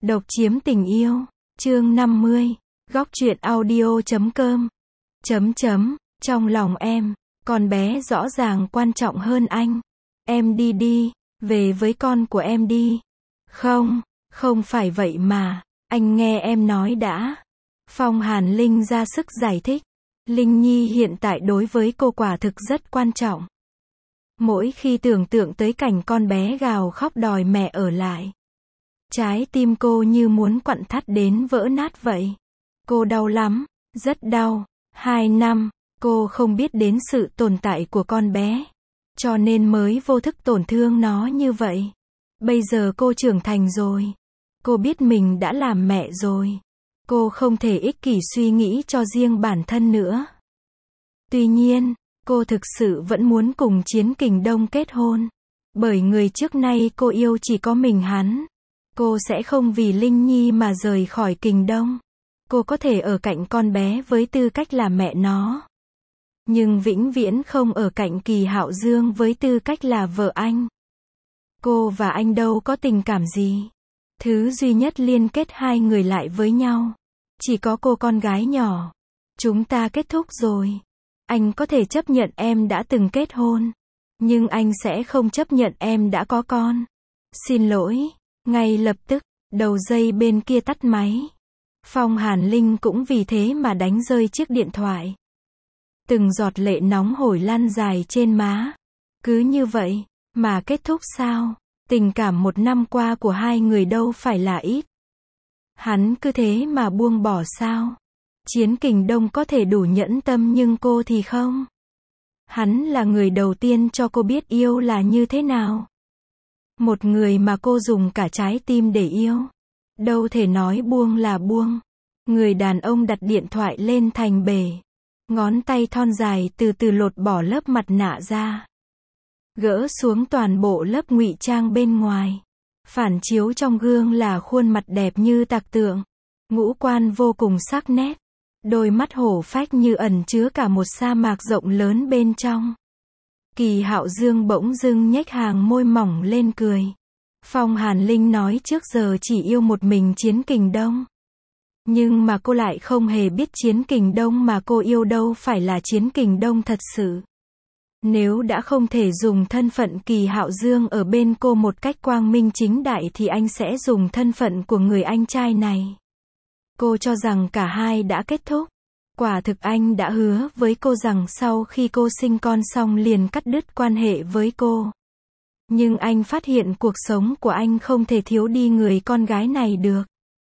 Độc chiếm tình yêu. Chương 50. Góc truyện audio.com. Trong lòng em, con bé rõ ràng quan trọng hơn anh. Em đi, về với con của em đi. Không phải vậy mà, anh nghe em nói đã. Phong Hàn Linh ra sức giải thích. Linh Nhi hiện tại đối với cô quả thực rất quan trọng. Mỗi khi tưởng tượng tới cảnh con bé gào khóc đòi mẹ ở lại, trái tim cô như muốn quặn thắt đến vỡ nát vậy. Cô đau lắm, rất đau. 2 năm, cô không biết đến sự tồn tại của con bé, cho nên mới vô thức tổn thương nó như vậy. Bây giờ cô trưởng thành rồi. Cô biết mình đã làm mẹ rồi. Cô không thể ích kỷ suy nghĩ cho riêng bản thân nữa. Tuy nhiên, cô thực sự vẫn muốn cùng Chiến Kình Đông kết hôn. Bởi người trước nay cô yêu chỉ có mình hắn. Cô sẽ không vì Linh Nhi mà rời khỏi Kình Đông. Cô có thể ở cạnh con bé với tư cách là mẹ nó. Nhưng vĩnh viễn không ở cạnh Kỳ Hạo Dương với tư cách là vợ anh. Cô và anh đâu có tình cảm gì. Thứ duy nhất liên kết hai người lại với nhau, chỉ có cô con gái nhỏ. Chúng ta kết thúc rồi. Anh có thể chấp nhận em đã từng kết hôn, nhưng anh sẽ không chấp nhận em đã có con. Xin lỗi. Ngay lập tức, đầu dây bên kia tắt máy. Phong Hàn Linh cũng vì thế mà đánh rơi chiếc điện thoại. Từng giọt lệ nóng hổi lan dài trên má. Cứ như vậy mà kết thúc sao? Tình cảm 1 năm qua của hai người đâu phải là ít. Hắn cứ thế mà buông bỏ sao? Chiến Kình Đông có thể đủ nhẫn tâm nhưng cô thì không. Hắn là người đầu tiên cho cô biết yêu là như thế nào. Một người mà cô dùng cả trái tim để yêu. Đâu thể nói buông là buông. Người đàn ông đặt điện thoại lên thành bể. Ngón tay thon dài từ từ lột bỏ lớp mặt nạ ra. Gỡ xuống toàn bộ lớp ngụy trang bên ngoài. Phản chiếu trong gương là khuôn mặt đẹp như tạc tượng. Ngũ quan vô cùng sắc nét. Đôi mắt hổ phách như ẩn chứa cả một sa mạc rộng lớn bên trong. Kỳ Hạo Dương bỗng dưng nhếch hàng môi mỏng lên cười. Phong Hàn Linh nói trước giờ chỉ yêu một mình Chiến Kình Đông. Nhưng mà cô lại không hề biết Chiến Kình Đông mà cô yêu đâu phải là Chiến Kình Đông thật sự. Nếu đã không thể dùng thân phận Kỳ Hạo Dương ở bên cô một cách quang minh chính đại thì anh sẽ dùng thân phận của người anh trai này. Cô cho rằng cả hai đã kết thúc. Quả thực anh đã hứa với cô rằng sau khi cô sinh con xong liền cắt đứt quan hệ với cô. Nhưng anh phát hiện cuộc sống của anh không thể thiếu đi người con gái này được.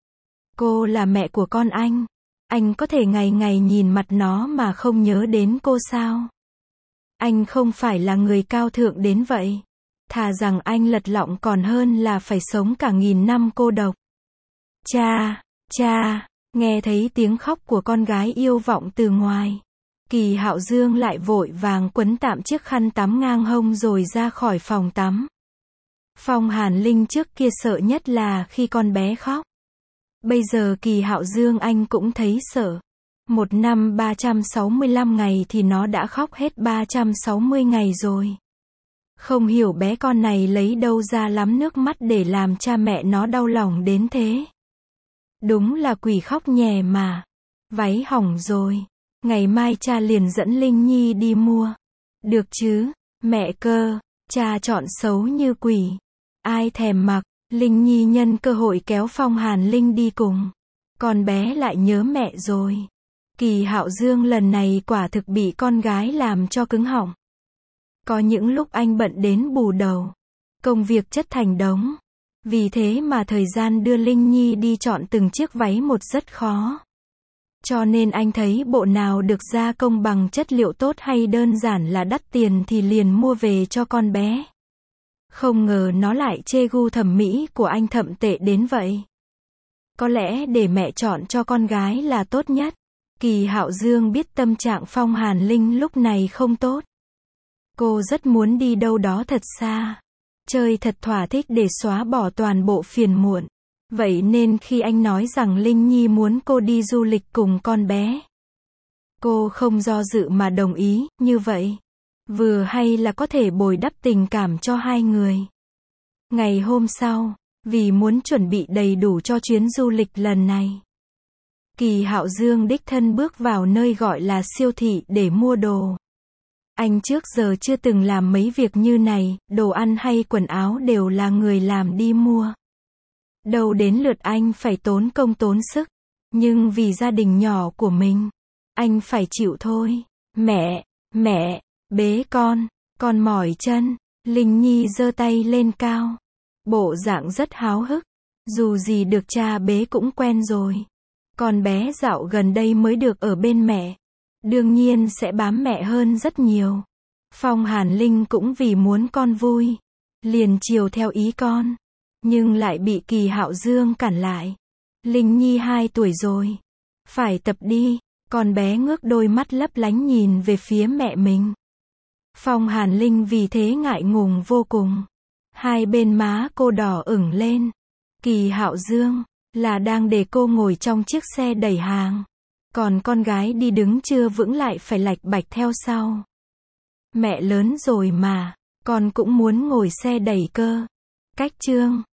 Cô là mẹ của con anh có thể ngày ngày nhìn mặt nó mà không nhớ đến cô sao? Anh không phải là người cao thượng đến vậy. Thà rằng anh lật lọng còn hơn là phải sống cả 1000 năm cô độc. Cha, nghe thấy tiếng khóc của con gái yêu vọng từ ngoài. Kỳ Hạo Dương lại vội vàng quấn tạm chiếc khăn tắm ngang hông rồi ra khỏi phòng tắm. Phong Hàn Linh trước kia sợ nhất là khi con bé khóc. Bây giờ Kỳ Hạo Dương anh cũng thấy sợ. 1 năm 365 ngày thì nó đã khóc hết 360 ngày rồi. Không hiểu bé con này lấy đâu ra lắm nước mắt để làm cha mẹ nó đau lòng đến thế. Đúng là quỷ khóc nhè mà. Váy hỏng rồi. Ngày mai cha liền dẫn Linh Nhi đi mua. Được chứ, mẹ cơ, cha chọn xấu như quỷ. Ai thèm mặc. Linh Nhi nhân cơ hội kéo Phong Hàn Linh đi cùng. Con bé lại nhớ mẹ rồi. Kỳ Hạo Dương lần này quả thực bị con gái làm cho cứng họng. Có những lúc anh bận đến bù đầu. Công việc chất thành đống. Vì thế mà thời gian đưa Linh Nhi đi chọn từng chiếc váy một rất khó. Cho nên anh thấy bộ nào được gia công bằng chất liệu tốt hay đơn giản là đắt tiền thì liền mua về cho con bé. Không ngờ nó lại chê gu thẩm mỹ của anh thậm tệ đến vậy. Có lẽ để mẹ chọn cho con gái là tốt nhất. Kỳ Hạo Dương biết tâm trạng Phong Hàn Linh lúc này không tốt. Cô rất muốn đi đâu đó thật xa. Chơi thật thỏa thích để xóa bỏ toàn bộ phiền muộn. Vậy nên khi anh nói rằng Linh Nhi muốn cô đi du lịch cùng con bé, cô không do dự mà đồng ý, như vậy. Vừa hay là có thể bồi đắp tình cảm cho hai người. Ngày hôm sau, vì muốn chuẩn bị đầy đủ cho chuyến du lịch lần này. Kỳ Hạo Dương đích thân bước vào nơi gọi là siêu thị để mua đồ. Anh trước giờ chưa từng làm mấy việc như này, đồ ăn hay quần áo đều là người làm đi mua. Đâu đến lượt anh phải tốn công tốn sức. Nhưng vì gia đình nhỏ của mình, anh phải chịu thôi. Mẹ, bế con mỏi chân. Linh Nhi giơ tay lên cao. Bộ dạng rất háo hức. Dù gì được cha bế cũng quen rồi. Con bé dạo gần đây mới được ở bên mẹ. Đương nhiên sẽ bám mẹ hơn rất nhiều. Phong Hàn Linh cũng vì muốn con vui. Liền chiều theo ý con. Nhưng lại bị Kỳ Hạo Dương cản lại. Linh Nhi 2 tuổi rồi. Phải tập đi. Con bé ngước đôi mắt lấp lánh nhìn về phía mẹ mình. Phong Hàn Linh vì thế ngại ngùng vô cùng. Hai bên má cô đỏ ửng lên. Kỳ Hạo Dương là đang để cô ngồi trong chiếc xe đẩy hàng. Còn con gái đi đứng chưa vững lại phải lạch bạch theo sau. Mẹ lớn rồi mà, con cũng muốn ngồi xe đẩy cơ. Cách chương